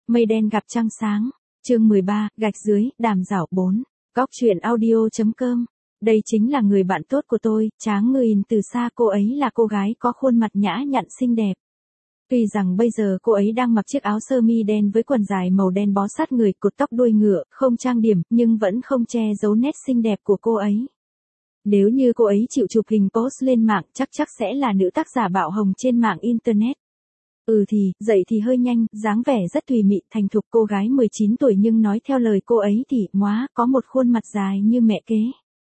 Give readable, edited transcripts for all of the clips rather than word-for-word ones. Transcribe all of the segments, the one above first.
Mây đen gặp trăng sáng. Chương 13, gạch dưới, đàm dảo 4. Góc truyện audio.com. Đây chính là người bạn tốt của tôi, Tráng Ngư nhìn từ xa cô ấy là cô gái có khuôn mặt nhã nhặn xinh đẹp. Tuy rằng bây giờ cô ấy đang mặc chiếc áo sơ mi đen với quần dài màu đen bó sát người, cột tóc đuôi ngựa, không trang điểm, nhưng vẫn không che giấu nét xinh đẹp của cô ấy. Nếu như cô ấy chịu chụp hình post lên mạng chắc sẽ là nữ tác giả bạo hồng trên mạng Internet. Dậy thì hơi nhanh, dáng vẻ rất tùy mị, thành thục, cô gái 19 tuổi nhưng nói theo lời cô ấy thì, có một khuôn mặt dài như mẹ kế.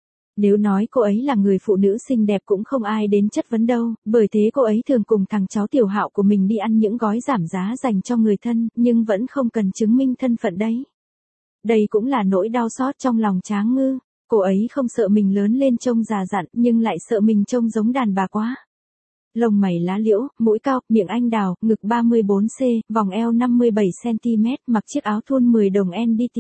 Nếu nói cô ấy là người phụ nữ xinh đẹp cũng không ai đến chất vấn đâu, bởi thế cô ấy thường cùng thằng cháu tiểu Hạo của mình đi ăn những gói giảm giá dành cho người thân, nhưng vẫn không cần chứng minh thân phận đấy. Đây cũng là nỗi đau xót trong lòng Tráng Ngư, cô ấy không sợ mình lớn lên trông già dặn nhưng lại sợ mình trông giống đàn bà quá. Lông mày lá liễu, mũi cao, miệng anh đào, ngực 34C, vòng eo 57cm, mặc chiếc áo thun 10 đồng NDT.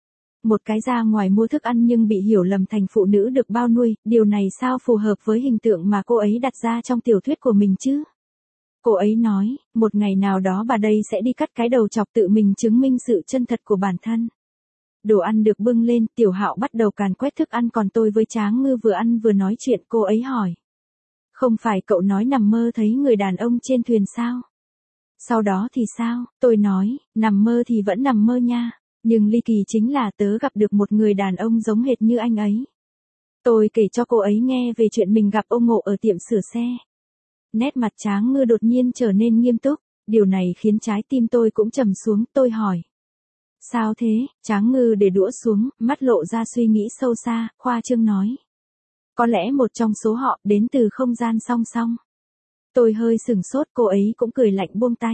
Một cái ra ngoài mua thức ăn nhưng bị hiểu lầm thành phụ nữ được bao nuôi, điều này sao phù hợp với hình tượng mà cô ấy đặt ra trong tiểu thuyết của mình chứ? Cô ấy nói, một ngày nào đó bà đây sẽ đi cắt cái đầu chọc tự mình chứng minh sự chân thật của bản thân. Đồ ăn được bưng lên, tiểu Hạo bắt đầu càn quét thức ăn còn tôi với Tráng Ngư vừa ăn vừa nói chuyện. Cô ấy hỏi. Không phải cậu nói nằm mơ thấy người đàn ông trên thuyền sao? Sau đó thì sao? Tôi nói, nằm mơ thì vẫn nằm mơ nha. Nhưng ly kỳ chính là tớ gặp được một người đàn ông giống hệt như anh ấy. Tôi kể cho cô ấy nghe về chuyện mình gặp ông Ngộ ở tiệm sửa xe. Nét mặt Tráng Ngư đột nhiên trở nên nghiêm túc. Điều này khiến trái tim tôi cũng trầm xuống. Tôi hỏi. Sao thế? Tráng Ngư để đũa xuống, mắt lộ ra suy nghĩ sâu xa, khoa trương nói. Có lẽ một trong số họ đến từ không gian song song. Tôi hơi sửng sốt, cô ấy cũng cười lạnh buông tay.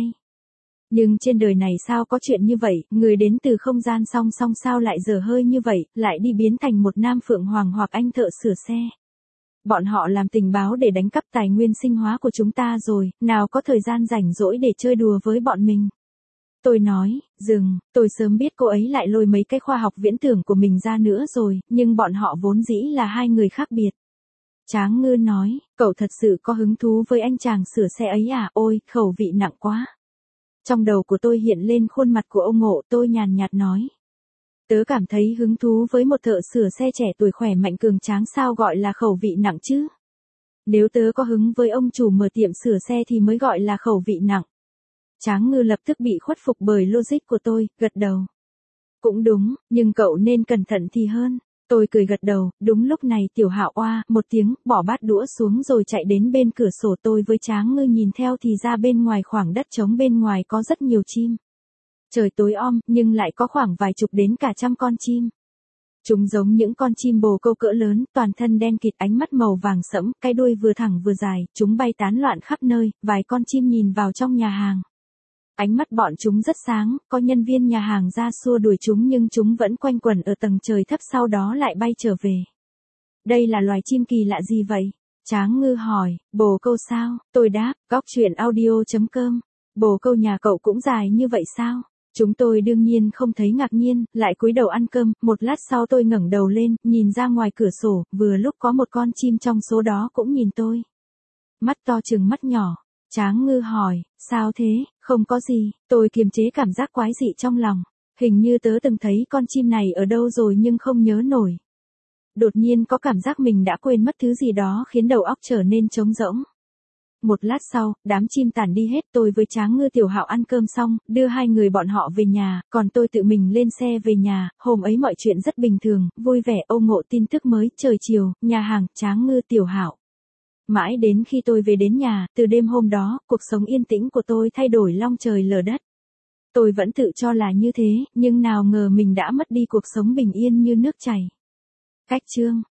Nhưng trên đời này sao có chuyện như vậy, người đến từ không gian song song sao lại dở hơi như vậy, lại đi biến thành một nam phượng hoàng hoặc anh thợ sửa xe. Bọn họ làm tình báo để đánh cắp tài nguyên sinh hóa của chúng ta rồi, nào có thời gian rảnh rỗi để chơi đùa với bọn mình. Tôi nói, tôi sớm biết cô ấy lại lôi mấy cái khoa học viễn tưởng của mình ra nữa rồi, nhưng bọn họ vốn dĩ là hai người khác biệt. Tráng Ngư nói, cậu thật sự có hứng thú với anh chàng sửa xe ấy à? Ôi, khẩu vị nặng quá. Trong đầu của tôi hiện lên khuôn mặt của ông Ngộ, tôi nhàn nhạt nói. Tớ cảm thấy hứng thú với một thợ sửa xe trẻ tuổi khỏe mạnh cường tráng, sao gọi là khẩu vị nặng chứ? Nếu tớ có hứng với ông chủ mở tiệm sửa xe thì mới gọi là khẩu vị nặng. Tráng Ngư lập tức bị khuất phục bởi logic của tôi, gật đầu. Cũng đúng, nhưng cậu nên cẩn thận thì hơn. Tôi cười gật đầu. Đúng lúc này tiểu Hạo oa một tiếng, bỏ bát đũa xuống rồi chạy đến bên cửa sổ. Tôi với Tráng Ngư nhìn theo thì ra bên ngoài khoảng đất trống bên ngoài có rất nhiều chim. Trời tối om, nhưng lại có khoảng vài chục đến cả trăm con chim. Chúng giống những con chim bồ câu cỡ lớn, toàn thân đen kịt, ánh mắt màu vàng sẫm, cái đuôi vừa thẳng vừa dài, chúng bay tán loạn khắp nơi. Vài con chim nhìn vào trong nhà hàng. Ánh mắt bọn chúng rất sáng, có nhân viên nhà hàng ra xua đuổi chúng nhưng chúng vẫn quanh quẩn ở tầng trời thấp sau đó lại bay trở về. Đây là loài chim kỳ lạ gì vậy? Tráng Ngư hỏi, bồ câu sao? Tôi đáp, góc truyện audio.com. Bồ câu nhà cậu cũng dài như vậy sao? Chúng tôi đương nhiên không thấy ngạc nhiên, lại cúi đầu ăn cơm. Một lát sau tôi ngẩng đầu lên, nhìn ra ngoài cửa sổ, vừa lúc có một con chim trong số đó cũng nhìn tôi. Mắt to chừng mắt nhỏ. Tráng Ngư hỏi, sao thế? Không có gì, tôi kiềm chế cảm giác quái dị trong lòng. Hình như tớ từng thấy con chim này ở đâu rồi nhưng không nhớ nổi. Đột nhiên có cảm giác mình đã quên mất thứ gì đó khiến đầu óc trở nên trống rỗng. Một lát sau, đám chim tản đi hết, tôi với Tráng Ngư tiểu Hạo ăn cơm xong, đưa hai người bọn họ về nhà, còn tôi tự mình lên xe về nhà. Hôm ấy mọi chuyện rất bình thường, vui vẻ. Ông Ngộ tin tức mới, trời chiều, nhà hàng, Tráng Ngư tiểu Hạo. Mãi đến khi tôi về đến nhà, từ đêm hôm đó, cuộc sống yên tĩnh của tôi thay đổi long trời lở đất. Tôi vẫn tự cho là như thế, nhưng nào ngờ mình đã mất đi cuộc sống bình yên như nước chảy. Cách chương